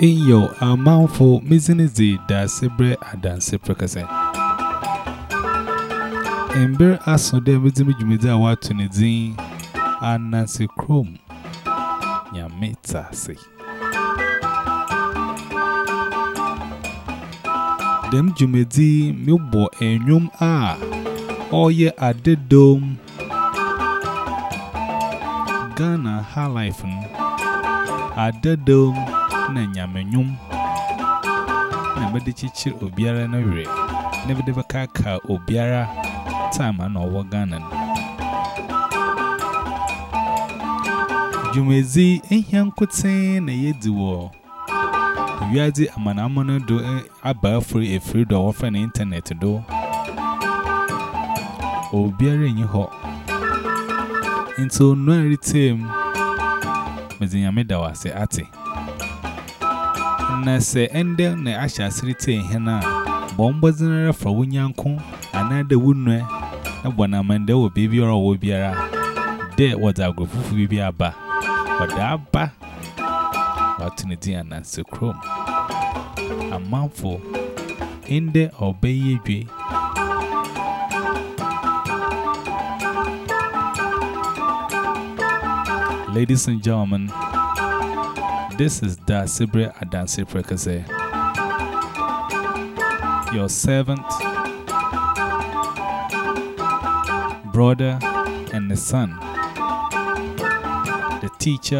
Yo, a mouthful missing the Dacibre and Dancy Precase. And bear us so there with the Jumida Watunizine and Nancy Chrome. Yamita say. Dem Jumedi Milbo and Yum oh ye at the dome. Ghana High Life at the dome. Nanyamenyum Never did chichi Obiara no re. Never did a kaka Obiara time and over Ghana. Jumezi and young could say, na ye do war. You are the Amanamana do a bar for a free door of an internet do. Obiara in your hot. Into no retain Miziyameda was a ati. Na se ende na asha sirite hena bombo zinara fra wunyanko anade wunwe na bona mande wo bibi ora wo biara de wada agrofufu bibi aba wada aba watuni dia Nancy Chrome amanfo ende obeye dwe. Ladies and gentlemen, this is Dacibre Adansi Precase, your servant, brother, and the son, the teacher,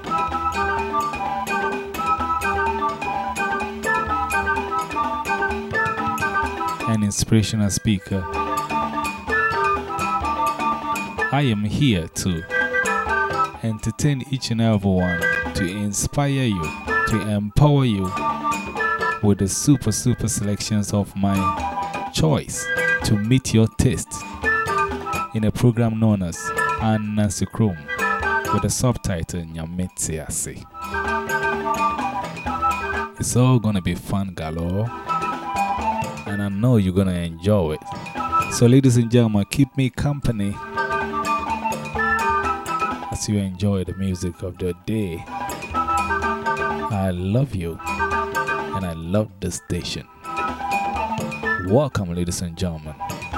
and inspirational speaker. I am here to entertain each and every one, to inspire you, to empower you with the super selections of my choice to meet your taste in a program known as Nancy Chrome with the subtitle Nyametiase. It's all gonna be fun galore, and I know you're gonna enjoy it. So ladies and gentlemen, keep me company as you enjoy the music of the day. I love you, and I love the station. Welcome, ladies and gentlemen.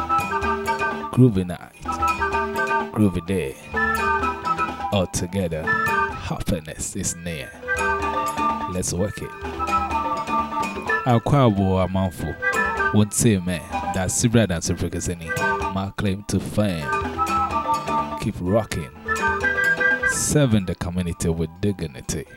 Groovy night, groovy day. All together, happiness is near. Let's work it. Our kwabo amanfo won't say, man, that's Sibra Dancy Precase, my claim to fame. Keep rocking. Serving the community with dignity.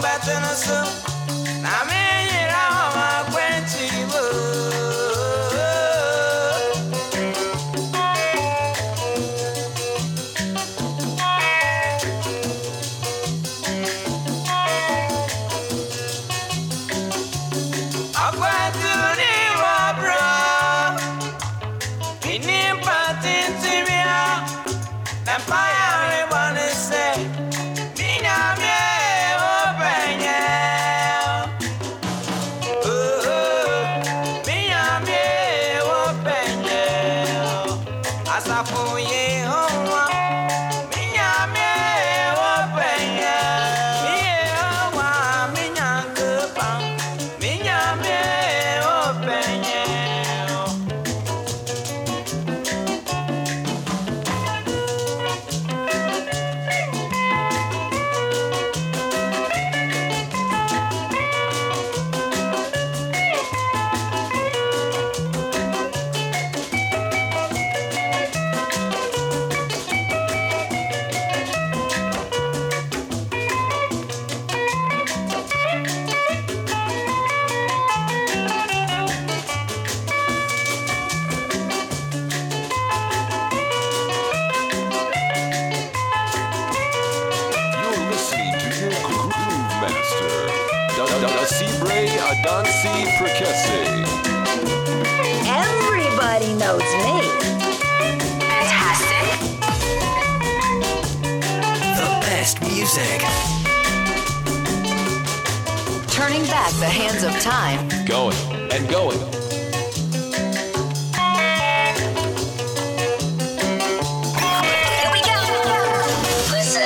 I mean, I'm a Dancy Prekese. Everybody knows me. Fantastic. The best music. Turning back the hands of time. Going and going. Here we go. Listen.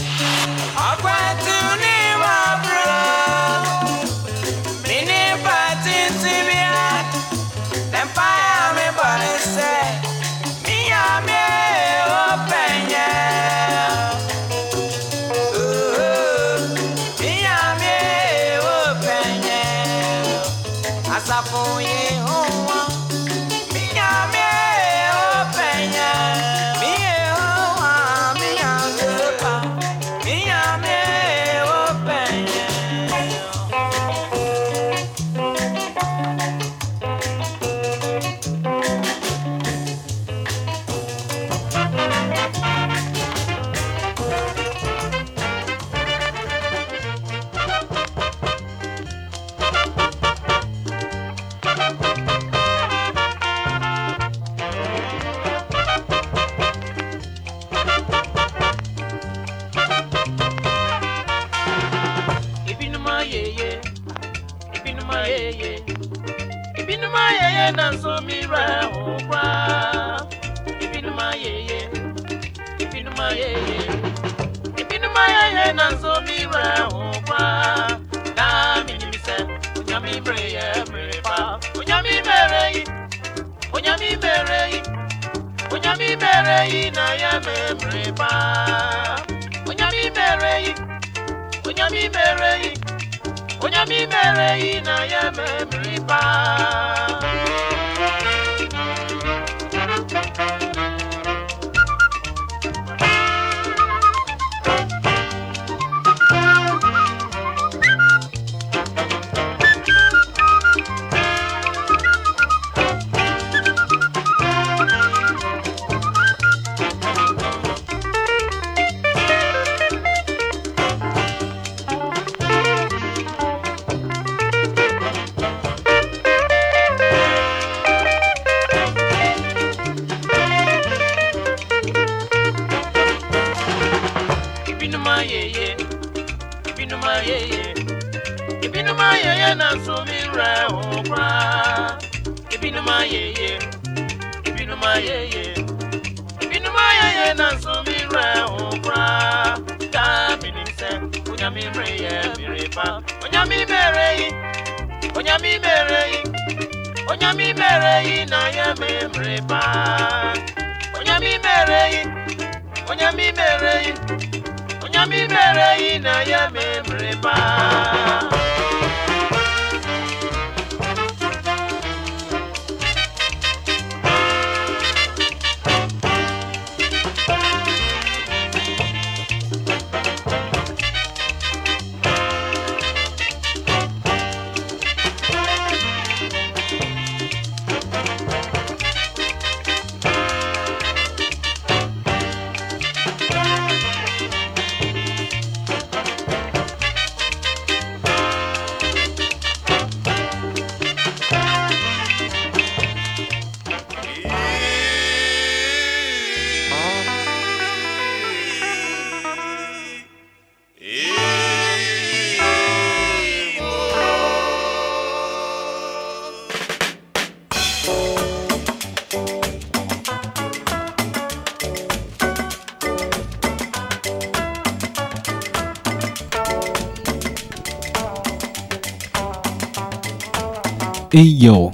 Yo,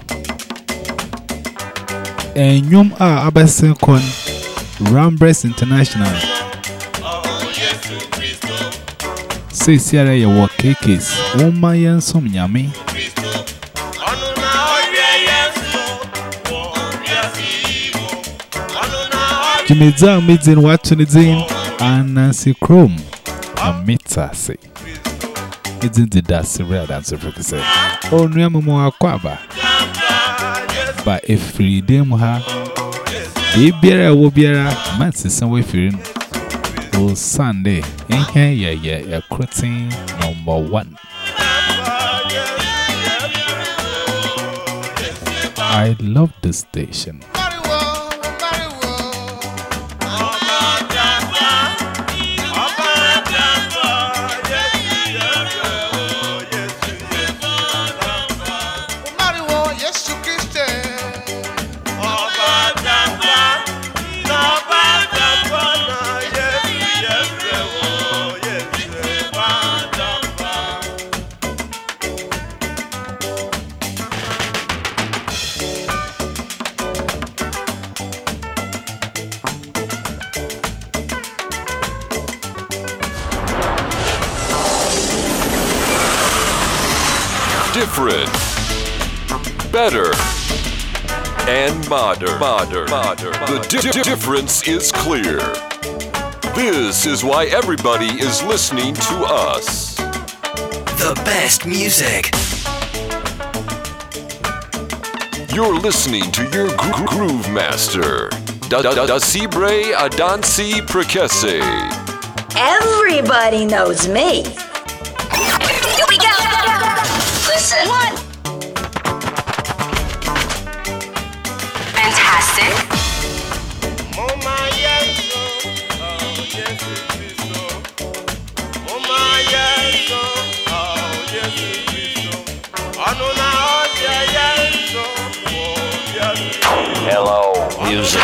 Enyum a Abesin Kon Rambres International. Say Sierra ya work cakes. Oma Yansum Yami. Jimmy Zang Midzin watching it in and Nancy Chrome. A mita say. It's in the dust real dancer for say. Oh, no, more aquaba. But if free dem ha, a beer will be a man's somewhere fearing. Oh, Sunday, ain't here, yeah, a cruising #1. I love this station. Different, better, and modern. The difference is clear. This is why everybody is listening to us. The best music. You're listening to your groove master, Da Cibre Adansi Prekese. Everybody knows me. Here we go. Listen. One. Fantastic. Hello, music.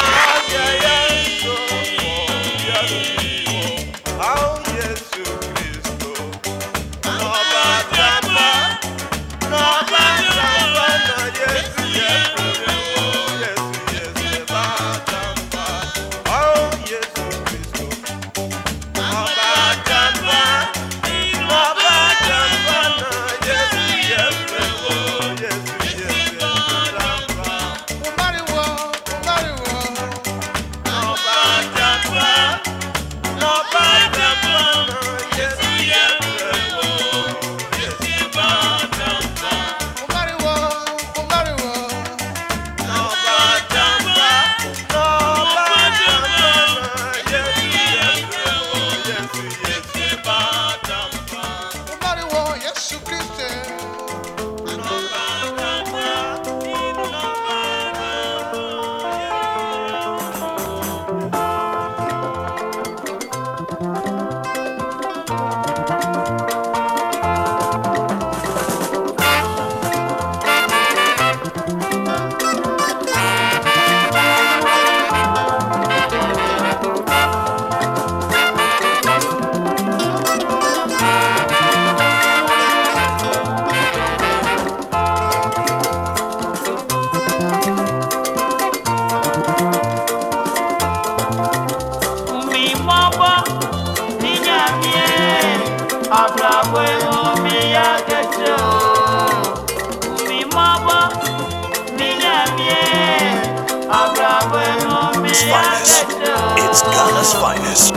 It's Ghana's finest.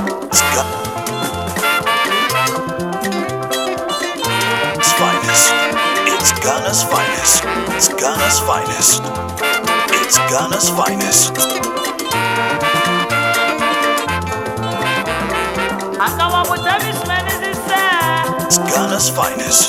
It's finest. It's Ghana's finest. It's Ghana's finest. It's Ghana's finest. It's Ghana's finest.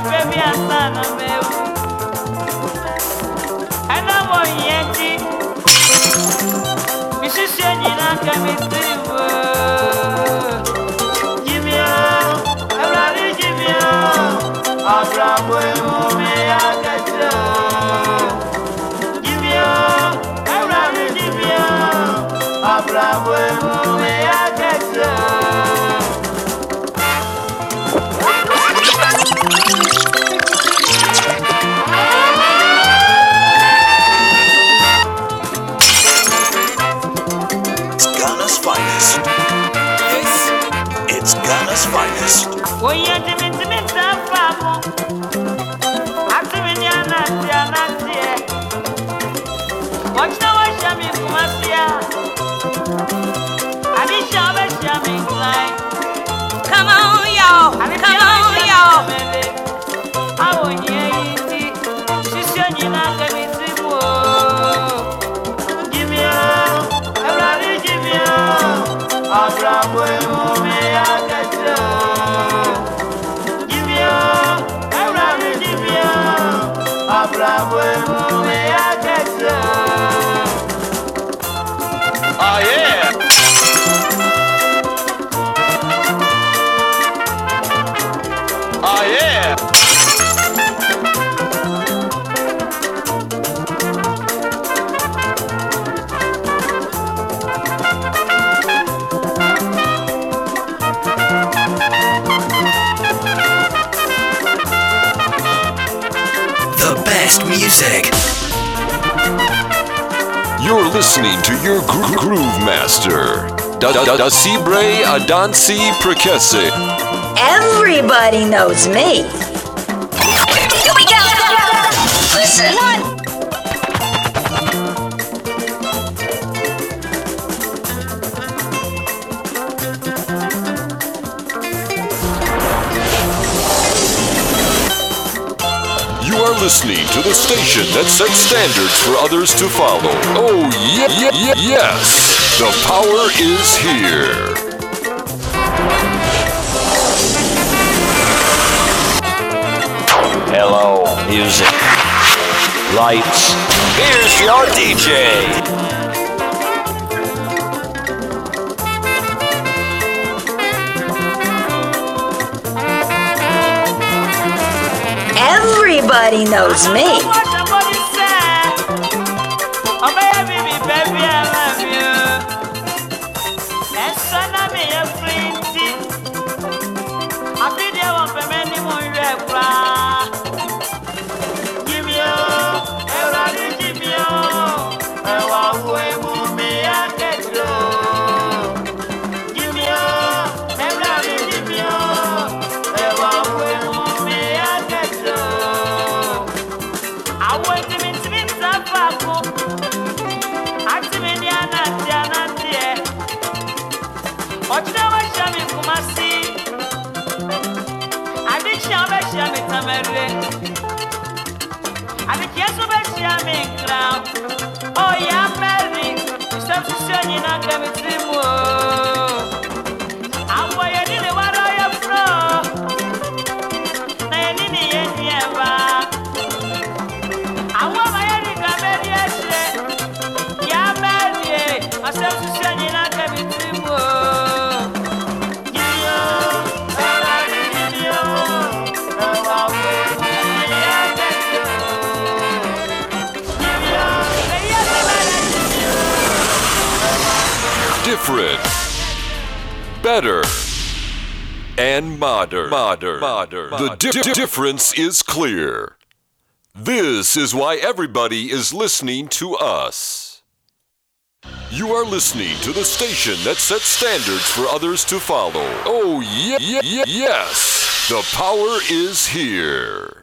It's Ghana's finest. Come on, y'all. Come on, y'all. Bravo, You're listening to your groove master, Dasibre Adansi Prekese. Everybody knows me. Here we go. Listen. You are listening to the station that sets standards for others to follow. Oh, yes! The power is here. Hello, music. Lights. Here's your DJ. Everybody knows me. Somebody said, oh baby, baby, I love you. And son of me a flinty. I feel you want for many more regular. Give me a rally, give me a way, move me, I get you. Give me a rally, give me a way, move me, I get you. I want to be Tafaku. Actiminiana, Diana, dear. What you know, Shami Kumasi? I think Shami Tamere. I think yes, Shami Crown. Oh, yeah, Mary. Stop to send you not coming to you. I'm why I didn't want to your fro. I didn't ever. I want my head in the yeah, Mary. Myself to send you not coming to you. Different, better, and modern. The difference is clear. This is why everybody is listening to us. You are listening to the station that sets standards for others to follow. Oh, yes. The power is here.